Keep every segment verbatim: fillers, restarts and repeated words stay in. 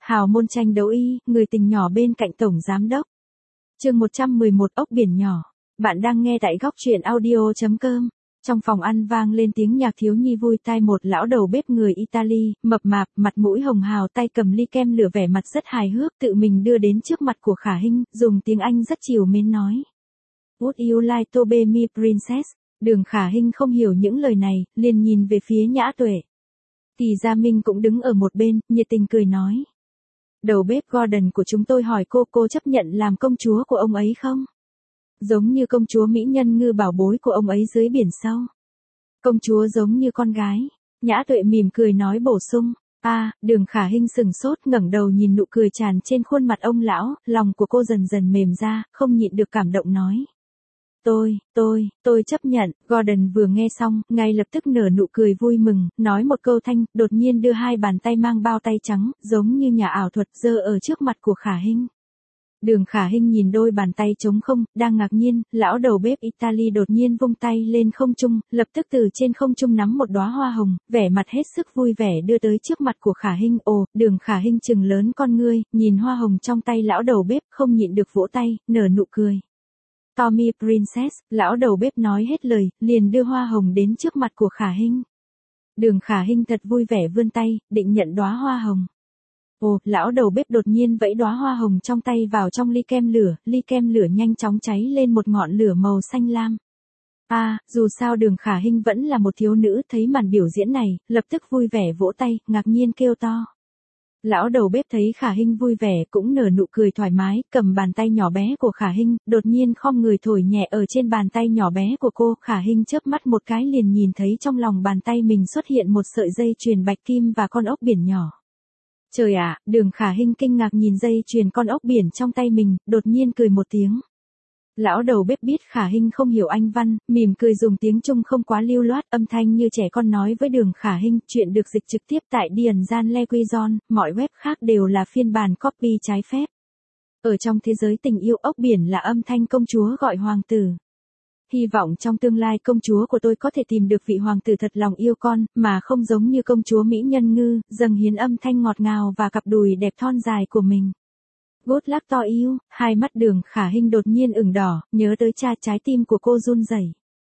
Hào môn tranh đấu y, người tình nhỏ bên cạnh tổng giám đốc. Chương một trăm mười một ốc biển nhỏ. Bạn đang nghe tại góc truyện audio chấm com. Trong phòng ăn vang lên tiếng nhạc thiếu nhi vui tai, một lão đầu bếp người Italy, mập mạp, mặt mũi hồng hào, tay cầm ly kem lửa, vẻ mặt rất hài hước, tự mình đưa đến trước mặt của Khả Hinh, dùng tiếng Anh rất trìu mến nói: Would you like to be my princess? Đường Khả Hinh không hiểu những lời này, liền nhìn về phía Nhã Tuệ. Kỳ Gia Minh cũng đứng ở một bên, nhiệt tình cười nói: Đầu bếp Gordon của chúng tôi hỏi cô, cô chấp nhận làm công chúa của ông ấy không? Giống như công chúa mỹ nhân ngư bảo bối của ông ấy dưới biển sâu. Công chúa giống như con gái. Nhã Tuệ mỉm cười nói bổ sung. A, à, Đường Khả Hinh sừng sốt, ngẩng đầu nhìn nụ cười tràn trên khuôn mặt ông lão, lòng của cô dần dần mềm ra, không nhịn được cảm động nói: Tôi, tôi, tôi chấp nhận. Gordon vừa nghe xong, ngay lập tức nở nụ cười vui mừng, nói một câu thanh, đột nhiên đưa hai bàn tay mang bao tay trắng, giống như nhà ảo thuật, giơ ở trước mặt của Khả Hinh. Đường Khả Hinh nhìn đôi bàn tay trống không, đang ngạc nhiên, lão đầu bếp Italy đột nhiên vung tay lên không trung, lập tức từ trên không trung nắm một đóa hoa hồng, vẻ mặt hết sức vui vẻ đưa tới trước mặt của Khả Hinh. Ồ, Đường Khả Hinh trừng lớn con ngươi, nhìn hoa hồng trong tay lão đầu bếp, không nhịn được vỗ tay, nở nụ cười. Tommy Princess, lão đầu bếp nói hết lời, liền đưa hoa hồng đến trước mặt của Khả Hinh. Đường Khả Hinh thật vui vẻ vươn tay, định nhận đóa hoa hồng. Ồ, lão đầu bếp đột nhiên vẫy đóa hoa hồng trong tay vào trong ly kem lửa, ly kem lửa nhanh chóng cháy lên một ngọn lửa màu xanh lam. A, à, dù sao Đường Khả Hinh vẫn là một thiếu nữ, thấy màn biểu diễn này, lập tức vui vẻ vỗ tay, ngạc nhiên kêu to. Lão đầu bếp thấy Khả Hinh vui vẻ cũng nở nụ cười thoải mái, cầm bàn tay nhỏ bé của Khả Hinh, đột nhiên khom người thổi nhẹ ở trên bàn tay nhỏ bé của cô. Khả Hinh chớp mắt một cái liền nhìn thấy trong lòng bàn tay mình xuất hiện một sợi dây chuyền bạch kim và con ốc biển nhỏ. Trời ạ, à, Đường Khả Hinh kinh ngạc nhìn dây chuyền con ốc biển trong tay mình, đột nhiên cười một tiếng. Lão đầu bếp biết Khả Hinh không hiểu Anh văn, mỉm cười dùng tiếng Trung không quá lưu loát, âm thanh như trẻ con nói với Đường Khả Hinh. Chuyện được dịch trực tiếp tại Điền Gian Lequizon, mọi web khác đều là phiên bản copy trái phép. Ở trong thế giới tình yêu, ốc biển là âm thanh công chúa gọi hoàng tử. Hy vọng trong tương lai công chúa của tôi có thể tìm được vị hoàng tử thật lòng yêu con, mà không giống như công chúa mỹ nhân ngư, dâng hiến âm thanh ngọt ngào và cặp đùi đẹp thon dài của mình. Good luck to you. Hai mắt Đường Khả Hinh đột nhiên ửng đỏ, nhớ tới cha, trái tim của cô run rẩy.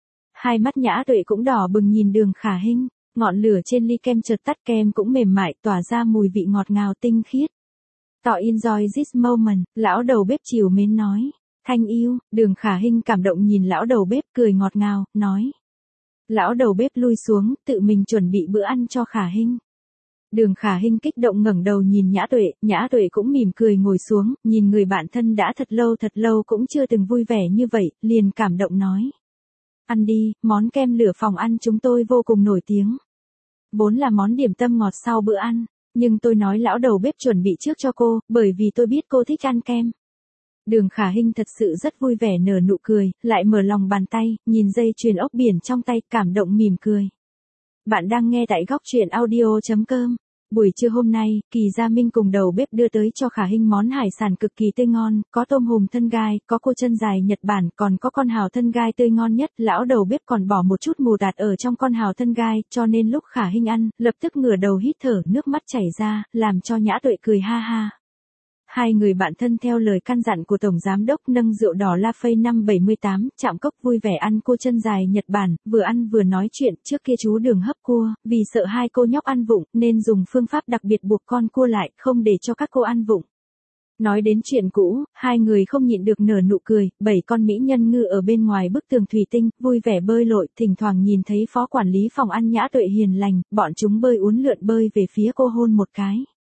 Hai mắt Nhã Tuệ cũng đỏ bừng nhìn Đường Khả Hinh, ngọn lửa trên ly kem chợt tắt, kem cũng mềm mại, tỏa ra mùi vị ngọt ngào tinh khiết. To enjoy this moment, lão đầu bếp trìu mến nói. Thanh yêu. Đường Khả Hinh cảm động nhìn lão đầu bếp, cười ngọt ngào, nói. Lão đầu bếp lui xuống, tự mình chuẩn bị bữa ăn cho Khả Hinh. Đường Khả Hinh kích động ngẩng đầu nhìn Nhã Tuệ, Nhã Tuệ cũng mỉm cười ngồi xuống, nhìn người bạn thân đã thật lâu thật lâu cũng chưa từng vui vẻ như vậy, liền cảm động nói. Ăn đi, món kem lửa phòng ăn chúng tôi vô cùng nổi tiếng. Vốn là món điểm tâm ngọt sau bữa ăn, nhưng tôi nói lão đầu bếp chuẩn bị trước cho cô, bởi vì tôi biết cô thích ăn kem. Đường Khả Hinh thật sự rất vui vẻ nở nụ cười, lại mở lòng bàn tay, nhìn dây chuyền ốc biển trong tay, cảm động mỉm cười. Bạn đang nghe tại góc truyện audio chấm com. Buổi trưa hôm nay, Kỳ Gia Minh cùng đầu bếp đưa tới cho Khả Hinh món hải sản cực kỳ tươi ngon, có tôm hùm thân gai, có cô chân dài Nhật Bản, còn có con hào thân gai tươi ngon nhất. Lão đầu bếp còn bỏ một chút mù tạt ở trong con hào thân gai, cho nên lúc Khả Hinh ăn, lập tức ngửa đầu hít thở, nước mắt chảy ra, làm cho Nhã Tuệ cười ha ha. Hai người bạn thân theo lời căn dặn của Tổng Giám đốc nâng rượu đỏ La Phây năm bảy mươi tám, chạm cốc vui vẻ ăn cô chân dài Nhật Bản, vừa ăn vừa nói chuyện. Trước kia chú Đường hấp cua, vì sợ hai cô nhóc ăn vụng, nên dùng phương pháp đặc biệt buộc con cua lại, không để cho các cô ăn vụng. Nói đến chuyện cũ, hai người không nhịn được nở nụ cười, bảy con mỹ nhân ngư ở bên ngoài bức tường thủy tinh, vui vẻ bơi lội, thỉnh thoảng nhìn thấy phó quản lý phòng ăn Nhã Tuệ hiền lành, bọn chúng bơi uốn lượn bơi về phía cô hôn một cái.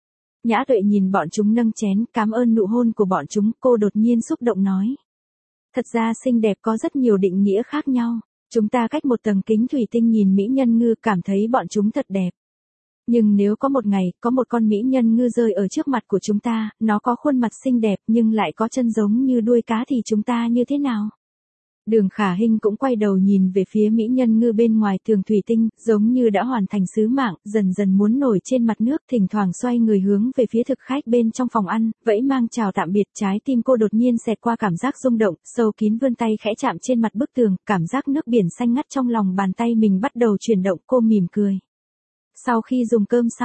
Nhã Tuệ nhìn bọn chúng nâng chén, cảm ơn nụ hôn của bọn chúng, cô đột nhiên xúc động nói. Thật ra xinh đẹp có rất nhiều định nghĩa khác nhau. Chúng ta cách một tầng kính thủy tinh nhìn mỹ nhân ngư, cảm thấy bọn chúng thật đẹp. Nhưng nếu có một ngày, có một con mỹ nhân ngư rơi ở trước mặt của chúng ta, nó có khuôn mặt xinh đẹp nhưng lại có chân giống như đuôi cá thì chúng ta như thế nào? Đường Khả Hinh cũng quay đầu nhìn về phía mỹ nhân ngư bên ngoài tường thủy tinh, giống như đã hoàn thành sứ mạng, dần dần muốn nổi trên mặt nước, thỉnh thoảng xoay người hướng về phía thực khách bên trong phòng ăn, vẫy mang chào tạm biệt. Trái tim cô đột nhiên xẹt qua cảm giác rung động, sâu kín vươn tay khẽ chạm trên mặt bức tường, cảm giác nước biển xanh ngắt trong lòng bàn tay mình bắt đầu chuyển động, cô mỉm cười. Sau khi dùng cơm xong,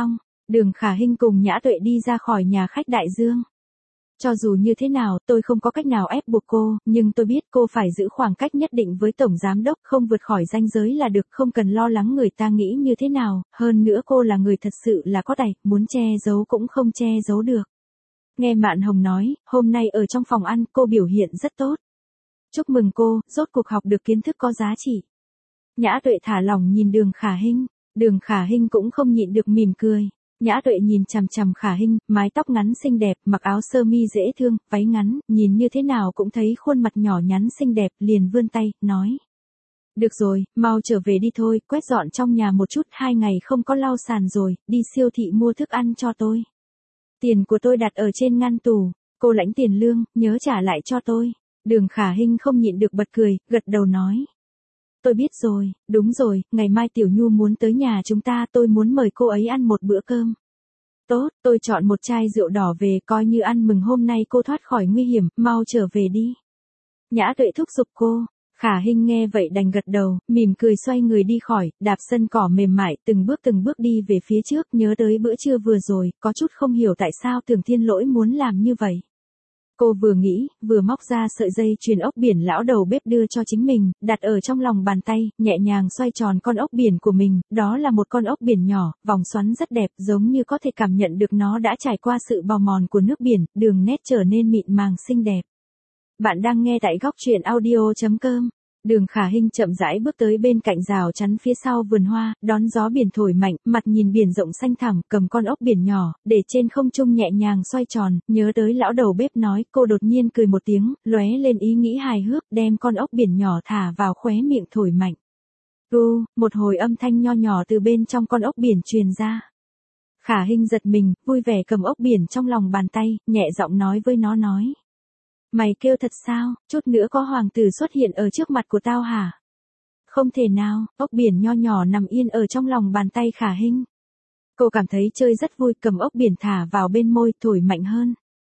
Đường Khả Hinh cùng Nhã Tuệ đi ra khỏi nhà khách Đại Dương. Cho dù như thế nào, tôi không có cách nào ép buộc cô, nhưng tôi biết cô phải giữ khoảng cách nhất định với Tổng Giám Đốc, không vượt khỏi ranh giới là được, không cần lo lắng người ta nghĩ như thế nào, hơn nữa cô là người thật sự là có tài, muốn che giấu cũng không che giấu được. Nghe Mạn Hồng nói, hôm nay ở trong phòng ăn cô biểu hiện rất tốt. Chúc mừng cô, rốt cuộc học được kiến thức có giá trị. Nhã Tuệ thả lỏng nhìn Đường Khả Hinh, Đường Khả Hinh cũng không nhịn được mỉm cười. Nhã Tuệ nhìn chằm chằm Khả Hinh, mái tóc ngắn xinh đẹp, mặc áo sơ mi dễ thương, váy ngắn, nhìn như thế nào cũng thấy khuôn mặt nhỏ nhắn xinh đẹp, liền vươn tay, nói. Được rồi, mau trở về đi thôi, quét dọn trong nhà một chút, hai ngày không có lau sàn rồi, đi siêu thị mua thức ăn cho tôi. Tiền của tôi đặt ở trên ngăn tủ, cô lãnh tiền lương, nhớ trả lại cho tôi. Đường Khả Hinh không nhịn được bật cười, gật đầu nói. Tôi biết rồi, đúng rồi, ngày mai Tiểu Nhu muốn tới nhà chúng ta, tôi muốn mời cô ấy ăn một bữa cơm. Tốt, tôi chọn một chai rượu đỏ về, coi như ăn mừng hôm nay cô thoát khỏi nguy hiểm, mau trở về đi. Nhã Tuệ thúc giục cô. Khả Hinh nghe vậy đành gật đầu, mỉm cười xoay người đi khỏi, đạp sân cỏ mềm mại, từng bước từng bước đi về phía trước, nhớ tới bữa trưa vừa rồi, có chút không hiểu tại sao Tưởng Thiên Lỗi muốn làm như vậy. Cô vừa nghĩ, vừa móc ra sợi dây chuyền ốc biển lão đầu bếp đưa cho chính mình, đặt ở trong lòng bàn tay, nhẹ nhàng xoay tròn con ốc biển của mình, đó là một con ốc biển nhỏ, vòng xoắn rất đẹp, giống như có thể cảm nhận được nó đã trải qua sự bào mòn của nước biển, đường nét trở nên mịn màng xinh đẹp. Bạn đang nghe tại góc truyện audio chấm com. Đường Khả Hinh chậm rãi bước tới bên cạnh rào chắn phía sau vườn hoa, đón gió biển thổi mạnh, mặt nhìn biển rộng xanh thẳm, cầm con ốc biển nhỏ, để trên không trung nhẹ nhàng xoay tròn, nhớ tới lão đầu bếp nói, cô đột nhiên cười một tiếng, lóe lên ý nghĩ hài hước, đem con ốc biển nhỏ thả vào khóe miệng thổi mạnh. Ru, một hồi âm thanh nho nhỏ từ bên trong con ốc biển truyền ra. Khả Hinh giật mình, vui vẻ cầm ốc biển trong lòng bàn tay, nhẹ giọng nói với nó nói. Mày kêu thật sao, chút nữa có hoàng tử xuất hiện ở trước mặt của tao hả? Không thể nào, ốc biển nho nhỏ nằm yên ở trong lòng bàn tay Khả Hinh. Cô cảm thấy chơi rất vui, cầm ốc biển thả vào bên môi, thổi mạnh hơn.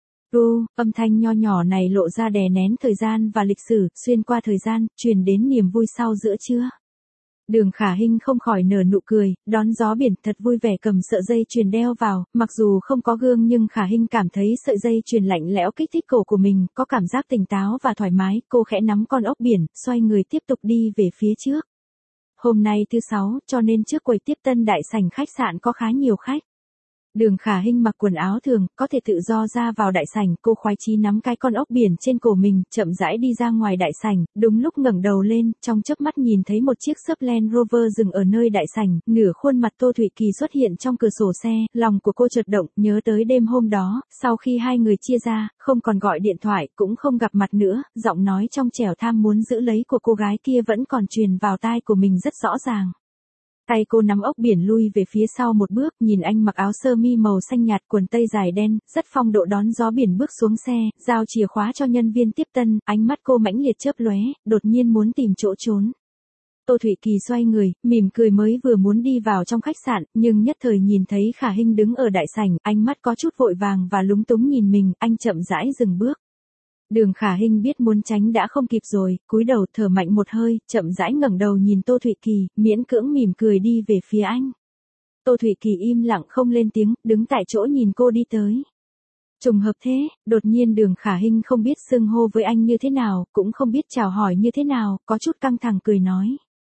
Ru, âm thanh nho nhỏ này lộ ra đè nén thời gian và lịch sử, xuyên qua thời gian, truyền đến niềm vui sau giữa trưa. Đường Khả Hinh không khỏi nở nụ cười, đón gió biển thật vui vẻ cầm sợi dây chuyền đeo vào, mặc dù không có gương nhưng Khả Hinh cảm thấy sợi dây chuyền lạnh lẽo kích thích cổ của mình, có cảm giác tỉnh táo và thoải mái, cô khẽ nắm con ốc biển, xoay người tiếp tục đi về phía trước. Hôm nay thứ sáu, cho nên trước quầy tiếp tân đại sảnh khách sạn có khá nhiều khách. Đường Khả Hinh mặc quần áo thường, có thể tự do ra vào đại sảnh, cô khoái chí nắm cái con ốc biển trên cổ mình, chậm rãi đi ra ngoài đại sảnh, đúng lúc ngẩng đầu lên, trong chớp mắt nhìn thấy một chiếc xốp Land Rover dừng ở nơi đại sảnh, nửa khuôn mặt Tô Thụy Kỳ xuất hiện trong cửa sổ xe, lòng của cô chợt động, nhớ tới đêm hôm đó, sau khi hai người chia ra, không còn gọi điện thoại, cũng không gặp mặt nữa, giọng nói trong trẻo tham muốn giữ lấy của cô gái kia vẫn còn truyền vào tai của mình rất rõ ràng. Tay cô nắm ốc biển lui về phía sau một bước, nhìn anh mặc áo sơ mi màu xanh nhạt, quần tây dài đen, rất phong độ đón gió biển bước xuống xe, giao chìa khóa cho nhân viên tiếp tân, ánh mắt cô mãnh liệt chớp lóe, đột nhiên muốn tìm chỗ trốn. Tô Thụy Kỳ xoay người, mỉm cười mới vừa muốn đi vào trong khách sạn, nhưng nhất thời nhìn thấy Khả Hinh đứng ở đại sảnh, ánh mắt có chút vội vàng và lúng túng nhìn mình, anh chậm rãi dừng bước. Đường Khả Hinh biết muốn tránh đã không kịp rồi, cúi đầu thở mạnh một hơi, chậm rãi ngẩng đầu nhìn Tô Thụy Kỳ, miễn cưỡng mỉm cười đi về phía anh. Tô Thụy Kỳ im lặng không lên tiếng, đứng tại chỗ nhìn cô đi tới. Trùng hợp thế, đột nhiên Đường Khả Hinh không biết xưng hô với anh như thế nào, cũng không biết chào hỏi như thế nào, có chút căng thẳng cười nói.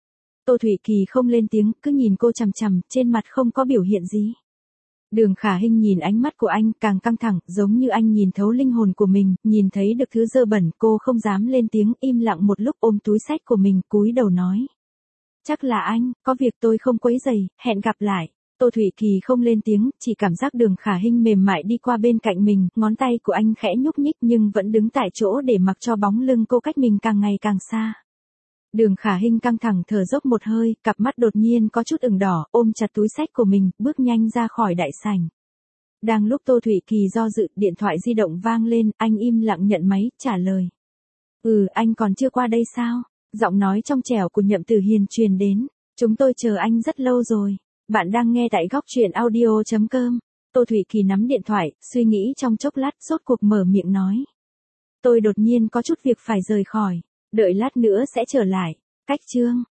Tô Thụy Kỳ không lên tiếng, cứ nhìn cô chằm chằm, trên mặt không có biểu hiện gì. Đường Khả Hinh nhìn ánh mắt của anh càng căng thẳng, giống như anh nhìn thấu linh hồn của mình, nhìn thấy được thứ dơ bẩn, cô không dám lên tiếng, im lặng một lúc ôm túi xách của mình, cúi đầu nói. Chắc là anh, có việc tôi không quấy rầy, hẹn gặp lại. Tô Thụy Kỳ không lên tiếng, chỉ cảm giác Đường Khả Hinh mềm mại đi qua bên cạnh mình, ngón tay của anh khẽ nhúc nhích nhưng vẫn đứng tại chỗ để mặc cho bóng lưng cô cách mình càng ngày càng xa. Đường Khả Hinh căng thẳng thở dốc một hơi, cặp mắt đột nhiên có chút ửng đỏ, ôm chặt túi xách của mình, bước nhanh ra khỏi đại sảnh. Đang lúc Tô Thụy Kỳ do dự, điện thoại di động vang lên, anh im lặng nhận máy, trả lời. Ừ, anh còn chưa qua đây sao? Giọng nói trong trẻo của Nhậm Tử Hiền truyền đến. Chúng tôi chờ anh rất lâu rồi. Bạn đang nghe tại góc truyện audio chấm com. Tô Thụy Kỳ nắm điện thoại, suy nghĩ trong chốc lát, rốt cuộc mở miệng nói. Tôi đột nhiên có chút việc phải rời khỏi. Đợi lát nữa sẽ trở lại. Cách chương.